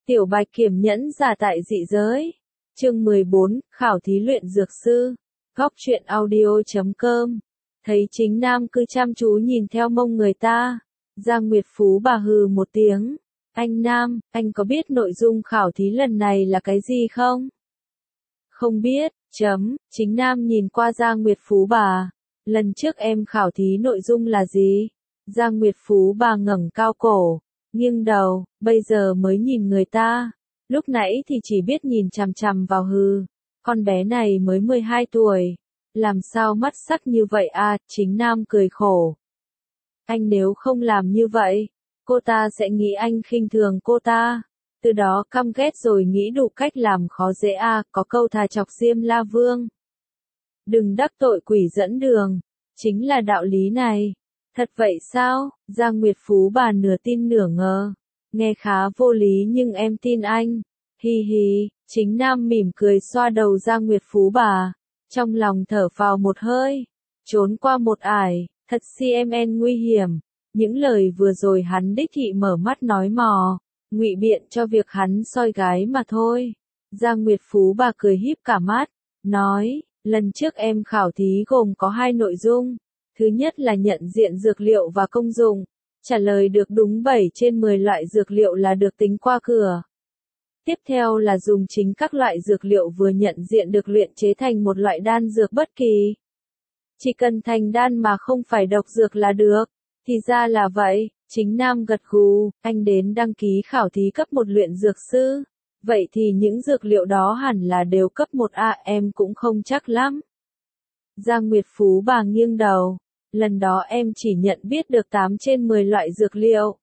Tiểu Bạch Kiểm nhẫn giả tại dị giới. Chương 14, khảo thí luyện dược sư. Góc truyện audio.com. Thấy Chính Nam cứ chăm chú nhìn theo mông người ta. Giang Nguyệt Phú bà hừ một tiếng. Anh Nam, anh có biết nội dung khảo thí lần này là cái gì không? Không biết, Chính Nam nhìn qua Giang Nguyệt Phú bà. Lần trước em khảo thí nội dung là gì? Giang Nguyệt Phú bà ngẩng cao cổ, nghiêng đầu, bây giờ mới nhìn người ta. Lúc nãy thì chỉ biết nhìn chằm chằm vào hừ. Con bé này mới 12 tuổi. Làm sao mắt sắc như vậy à, Chính Nam cười khổ. Anh nếu không làm như vậy, cô ta sẽ nghĩ anh khinh thường cô ta. Từ đó căm ghét rồi nghĩ đủ cách làm khó dễ à, có câu thà chọc Diêm La Vương. Đừng đắc tội quỷ dẫn đường. Chính là đạo lý này. Thật vậy sao? Giang Nguyệt Phú bà nửa tin nửa ngờ. Nghe khá vô lý nhưng em tin anh. Hi hi, Chính Nam mỉm cười xoa đầu Giang Nguyệt Phú bà. Trong lòng thở phào một hơi. Trốn qua một ải, thật CMN nguy hiểm. Những lời vừa rồi hắn đích thị mở mắt nói mò. Ngụy biện cho việc hắn soi gái mà thôi. Giang Nguyệt Phú bà cười híp cả mắt. Nói, lần trước em khảo thí gồm có 2 nội dung. Thứ nhất là nhận diện dược liệu và công dụng. Trả lời được đúng 7 trên 10 loại dược liệu là được tính qua cửa. Tiếp theo là dùng chính các loại dược liệu vừa nhận diện được luyện chế thành một loại đan dược bất kỳ. Chỉ cần thành đan mà không phải độc dược là được. Thì ra là vậy, Chính Nam gật gù, anh đến đăng ký khảo thí cấp 1 luyện dược sư. Vậy thì những dược liệu đó hẳn là đều cấp 1A, em cũng không chắc lắm. Giang Nguyệt Phú bà nghiêng đầu. Lần đó em chỉ nhận biết được 8 trên 10 loại dược liệu.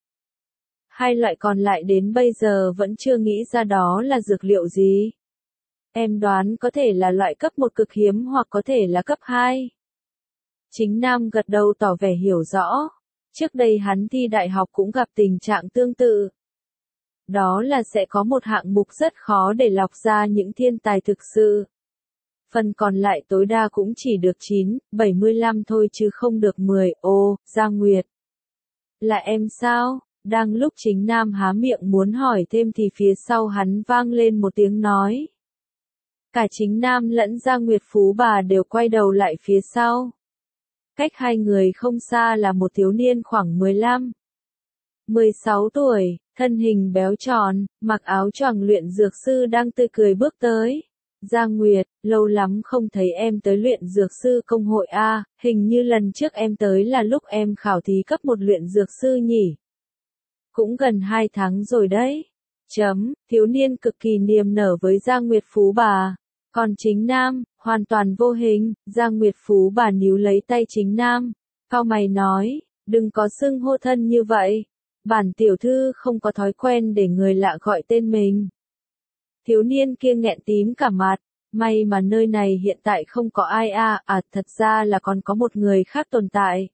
2 loại còn lại đến bây giờ vẫn chưa nghĩ ra đó là dược liệu gì. Em đoán có thể là loại cấp 1 cực hiếm hoặc có thể là cấp 2. Chính Nam gật đầu tỏ vẻ hiểu rõ. Trước đây hắn thi đại học cũng gặp tình trạng tương tự. Đó là sẽ có một hạng mục rất khó để lọc ra những thiên tài thực sự. Phần còn lại tối đa cũng chỉ được 9, 75 thôi chứ không được 10. Ô, Giang Nguyệt. Là em sao? Đang lúc Chính Nam há miệng muốn hỏi thêm thì phía sau hắn vang lên một tiếng nói. Cả Chính Nam lẫn Giang Nguyệt Phú bà đều quay đầu lại phía sau. Cách hai người không xa là một thiếu niên khoảng 15, 16 tuổi, thân hình béo tròn, mặc áo choàng luyện dược sư đang tươi cười bước tới. Giang Nguyệt, lâu lắm không thấy em tới luyện dược sư công hội a, hình như lần trước em tới là lúc em khảo thí cấp 1 luyện dược sư nhỉ. Cũng gần 2 tháng rồi đấy. Thiếu niên cực kỳ niềm nở với Giang Nguyệt Phú bà. Còn Chính Nam, hoàn toàn vô hình, Giang Nguyệt Phú bà níu lấy tay Chính Nam. Cau mày nói, đừng có xưng hô thân như vậy. Bản tiểu thư không có thói quen để người lạ gọi tên mình. Thiếu niên kia nghẹn tím cả mặt. May mà nơi này hiện tại không có ai thật ra là còn có một người khác tồn tại.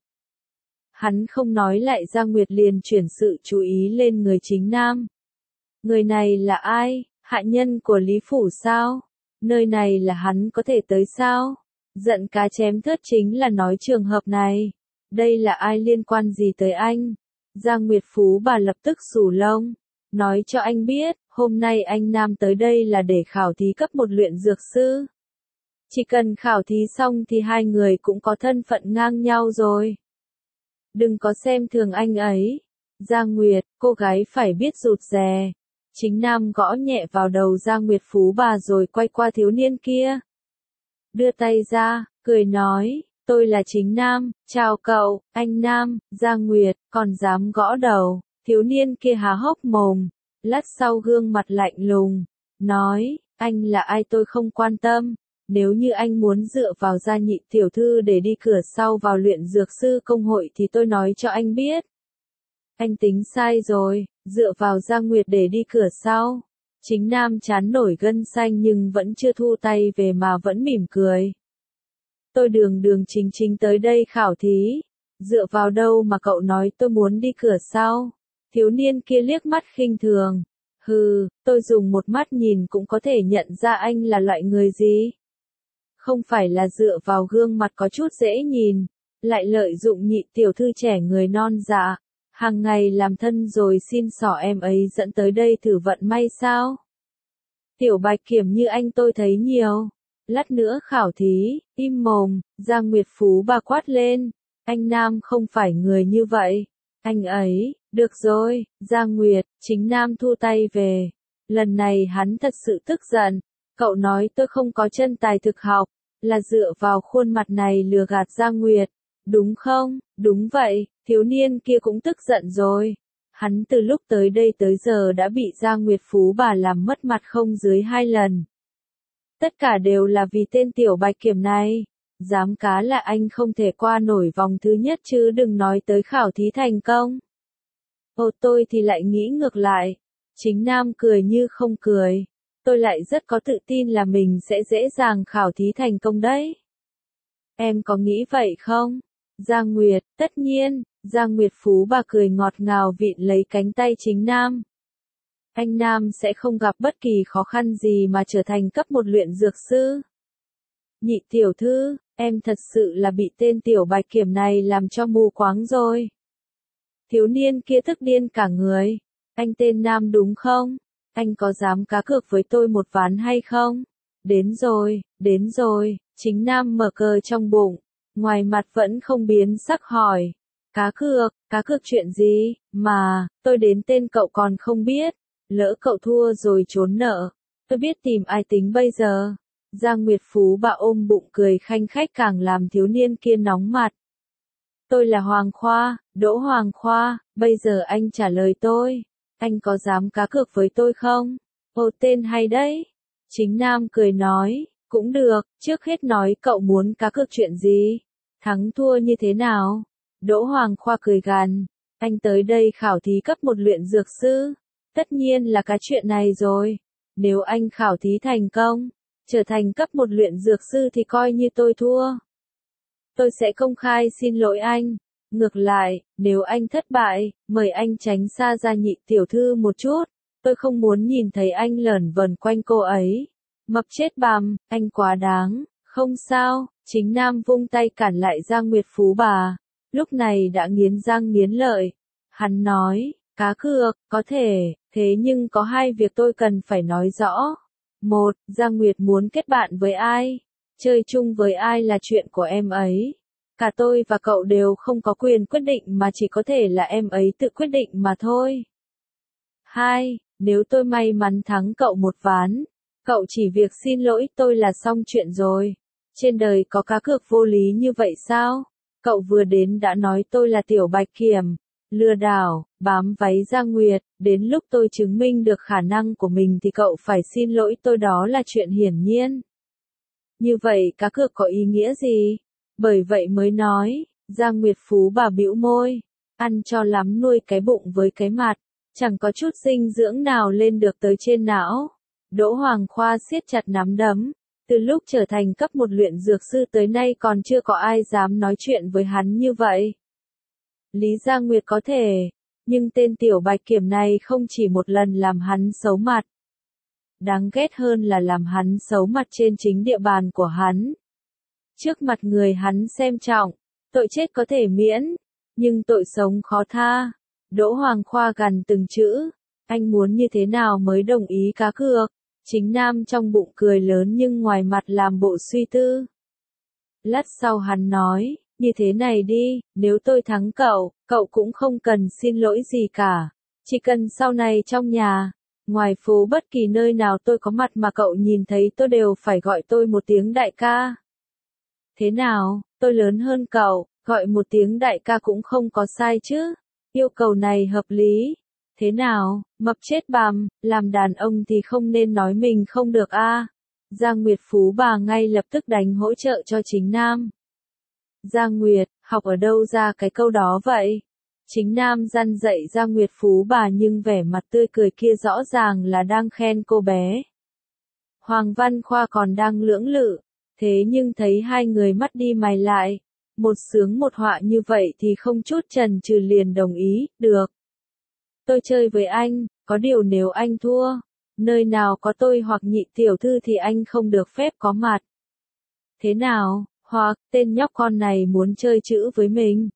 Hắn không nói lại Giang Nguyệt liền chuyển sự chú ý lên người Chính Nam. Người này là ai? Hạ nhân của Lý Phủ sao? Nơi này là hắn có thể tới sao? Giận cá chém thớt chính là nói trường hợp này. Đây là ai liên quan gì tới anh? Giang Nguyệt Phú bà lập tức xù lông. Nói cho anh biết, hôm nay anh Nam tới đây là để khảo thí cấp 1 luyện dược sư. Chỉ cần khảo thí xong thì hai người cũng có thân phận ngang nhau rồi. Đừng có xem thường anh ấy. Giang Nguyệt, cô gái phải biết rụt rè. Chính Nam gõ nhẹ vào đầu Giang Nguyệt Phú bà rồi quay qua thiếu niên kia. Đưa tay ra, cười nói, tôi là Chính Nam, chào cậu, anh Nam. Giang Nguyệt, còn dám gõ đầu. Thiếu niên kia há hốc mồm, lát sau gương mặt lạnh lùng, nói, anh là ai tôi không quan tâm. Nếu như anh muốn dựa vào Gia Nhị tiểu thư để đi cửa sau vào luyện dược sư công hội thì tôi nói cho anh biết. Anh tính sai rồi, dựa vào Giang Nguyệt để đi cửa sau. Chính Nam chán nổi gân xanh nhưng vẫn chưa thu tay về mà vẫn mỉm cười. Tôi đường đường chính chính tới đây khảo thí. Dựa vào đâu mà cậu nói tôi muốn đi cửa sau? Thiếu niên kia liếc mắt khinh thường. Hừ, tôi dùng một mắt nhìn cũng có thể nhận ra anh là loại người gì. Không phải là dựa vào gương mặt có chút dễ nhìn, lại lợi dụng Nhị tiểu thư trẻ người non dạ. Hàng ngày làm thân rồi xin xỏ em ấy dẫn tới đây thử vận may sao? Tiểu Bạch Kiểm như anh tôi thấy nhiều. Lát nữa khảo thí, im mồm, Giang Nguyệt Phú bà quát lên. Anh Nam không phải người như vậy. Anh ấy, được rồi, Giang Nguyệt, chính Nam thu tay về. Lần này hắn thật sự tức giận. Cậu nói tôi không có chân tài thực học, là dựa vào khuôn mặt này lừa gạt Giang Nguyệt. Đúng không? Đúng vậy, thiếu niên kia cũng tức giận rồi. Hắn từ lúc tới đây tới giờ đã bị Giang Nguyệt Phú bà làm mất mặt không dưới 2 lần. Tất cả đều là vì tên Tiểu Bạch Kiểm này. Dám cá là anh không thể qua nổi vòng thứ nhất chứ đừng nói tới khảo thí thành công. Ồ, tôi thì lại nghĩ ngược lại. Chính Nam cười như không cười. Tôi lại rất có tự tin là mình sẽ dễ dàng khảo thí thành công đấy. Em có nghĩ vậy không? Giang Nguyệt, tất nhiên. Giang Nguyệt Phú bà cười ngọt ngào vịn lấy cánh tay chính Nam. Anh Nam sẽ không gặp bất kỳ khó khăn gì mà trở thành cấp 1 luyện dược sư. Nhị tiểu thư, em thật sự là bị tên Tiểu Bạch Kiểm này làm cho mù quáng rồi. Thiếu niên kia tức điên cả người. Anh tên Nam đúng không? Anh có dám cá cược với tôi một ván hay không? Đến rồi, chính Nam mở cờ trong bụng. Ngoài mặt vẫn không biến sắc hỏi. Cá cược chuyện gì, mà, tôi đến tên cậu còn không biết. Lỡ cậu thua rồi trốn nợ, tôi biết tìm ai tính bây giờ. Giang Nguyệt Phú bà ôm bụng cười khanh khách càng làm thiếu niên kia nóng mặt. Tôi là Hoàng Khoa, Đỗ Hoàng Khoa, bây giờ anh trả lời tôi. Anh có dám cá cược với tôi không? Ồ, tên hay đấy. Chính Nam cười nói, cũng được, trước hết nói cậu muốn cá cược chuyện gì? Thắng thua như thế nào? Đỗ Hoàng Khoa cười gằn, anh tới đây khảo thí cấp 1 luyện dược sư. Tất nhiên là cái chuyện này rồi. Nếu anh khảo thí thành công, trở thành cấp 1 luyện dược sư thì coi như tôi thua. Tôi sẽ công khai xin lỗi anh. Ngược lại, nếu anh thất bại, mời anh tránh xa ra nhị tiểu thư một chút. Tôi không muốn nhìn thấy anh lởn vởn quanh cô ấy. Mập chết bằm, anh quá đáng. Không sao, chính Nam vung tay cản lại Giang Nguyệt Phú bà. Lúc này đã nghiến răng nghiến lợi. Hắn nói, cá cược, có thể, thế nhưng có 2 việc tôi cần phải nói rõ. 1. Giang Nguyệt muốn kết bạn với ai? Chơi chung với ai là chuyện của em ấy. Cả tôi và cậu đều không có quyền quyết định mà chỉ có thể là em ấy tự quyết định mà thôi. 2. Nếu tôi may mắn thắng cậu một ván, cậu chỉ việc xin lỗi tôi là xong chuyện rồi. Trên đời có cá cược vô lý như vậy sao? Cậu vừa đến đã nói tôi là Tiểu Bạch Kiểm, lừa đảo, bám váy Giang Nguyệt, đến lúc tôi chứng minh được khả năng của mình thì cậu phải xin lỗi tôi, đó là chuyện hiển nhiên. Như vậy cá cược có ý nghĩa gì? Bởi vậy mới nói, Giang Nguyệt Phú bà bĩu môi, ăn cho lắm nuôi cái bụng với cái mặt, chẳng có chút dinh dưỡng nào lên được tới trên não. Đỗ Hoàng Khoa siết chặt nắm đấm, từ lúc trở thành cấp 1 luyện dược sư tới nay còn chưa có ai dám nói chuyện với hắn như vậy. Lý Giang Nguyệt có thể, nhưng tên Tiểu Bạch Kiểm này không chỉ một lần làm hắn xấu mặt. Đáng ghét hơn là làm hắn xấu mặt trên chính địa bàn của hắn. Trước mặt người hắn xem trọng, tội chết có thể miễn, nhưng tội sống khó tha. Đỗ Hoàng Khoa gằn từng chữ, anh muốn như thế nào mới đồng ý cá cược? Chính Nam trong bụng cười lớn nhưng ngoài mặt làm bộ suy tư. Lát sau hắn nói, như thế này đi, nếu tôi thắng cậu, cậu cũng không cần xin lỗi gì cả. Chỉ cần sau này trong nhà, ngoài phố bất kỳ nơi nào tôi có mặt mà cậu nhìn thấy tôi đều phải gọi tôi một tiếng đại ca. Thế nào, tôi lớn hơn cậu, gọi một tiếng đại ca cũng không có sai chứ. Yêu cầu này hợp lý. Thế nào, mập chết bằm, làm đàn ông thì không nên nói mình không được a. Giang Nguyệt Phú bà ngay lập tức đánh hỗ trợ cho chính Nam. Giang Nguyệt, học ở đâu ra cái câu đó vậy? Chính Nam răn dạy Giang Nguyệt Phú bà nhưng vẻ mặt tươi cười kia rõ ràng là đang khen cô bé. Hoàng Văn Khoa còn đang lưỡng lự, thế nhưng thấy hai người mắt đi mày lại, một sướng một họa như vậy thì không chút chần chừ liền đồng ý, được. Tôi chơi với anh, có điều nếu anh thua, nơi nào có tôi hoặc nhị tiểu thư thì anh không được phép có mặt. Thế nào, hoặc tên nhóc con này muốn chơi chữ với mình.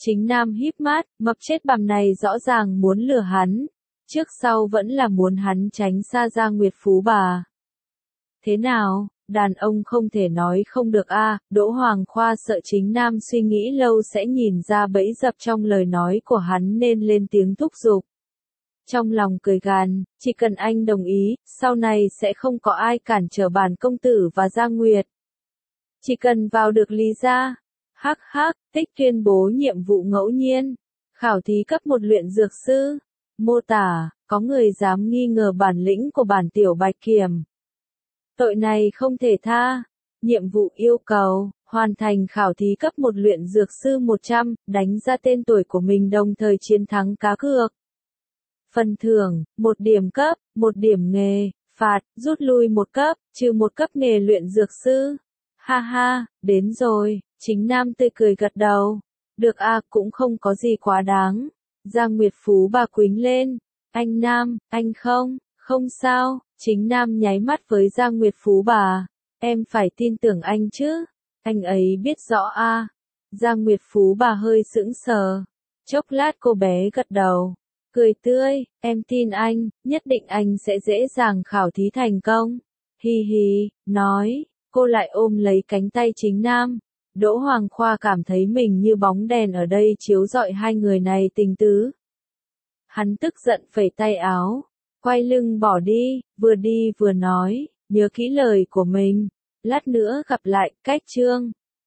Chính Nam híp mắt, mập chết bằm này rõ ràng muốn lừa hắn. Trước sau vẫn là muốn hắn tránh xa Gia Nguyệt Phú bà. Thế nào, đàn ông không thể nói không được a. Đỗ Hoàng Khoa sợ Chính Nam suy nghĩ lâu sẽ nhìn ra bẫy dập trong lời nói của hắn nên lên tiếng thúc giục. Trong lòng cười gàn, chỉ cần anh đồng ý, sau này sẽ không có ai cản trở bản công tử và Gia Nguyệt. Chỉ cần vào được Lý gia. Hắc hắc, tích tuyên bố nhiệm vụ ngẫu nhiên. Khảo thí cấp 1 luyện dược sư. Mô tả, có người dám nghi ngờ bản lĩnh của bản tiểu Bạch Kiểm. Tội này không thể tha. Nhiệm vụ yêu cầu, hoàn thành khảo thí cấp 1 luyện dược sư 100, đánh ra tên tuổi của mình đồng thời chiến thắng cá cược. Phần thưởng, 1 điểm cấp, 1 điểm nghề, phạt, rút lui 1 cấp, trừ 1 cấp nghề luyện dược sư. Ha ha, đến rồi, Chính Nam tươi cười gật đầu. Được a, cũng không có gì quá đáng. Gia Nguyệt Phú bà quính lên. Anh Nam, anh không sao. Chính Nam nháy mắt với Gia Nguyệt Phú bà. Em phải tin tưởng anh chứ. Anh ấy biết rõ a. Gia Nguyệt Phú bà hơi sững sờ. Chốc lát cô bé gật đầu. Cười tươi, em tin anh, nhất định anh sẽ dễ dàng khảo thí thành công. Hi hi, nói, cô lại ôm lấy cánh tay Chính Nam. Đỗ Hoàng Khoa cảm thấy mình như bóng đèn ở đây chiếu rọi hai người này tình tứ. Hắn tức giận phẩy tay áo, quay lưng bỏ đi vừa nói, nhớ kỹ lời của mình, lát nữa gặp lại, cách chương.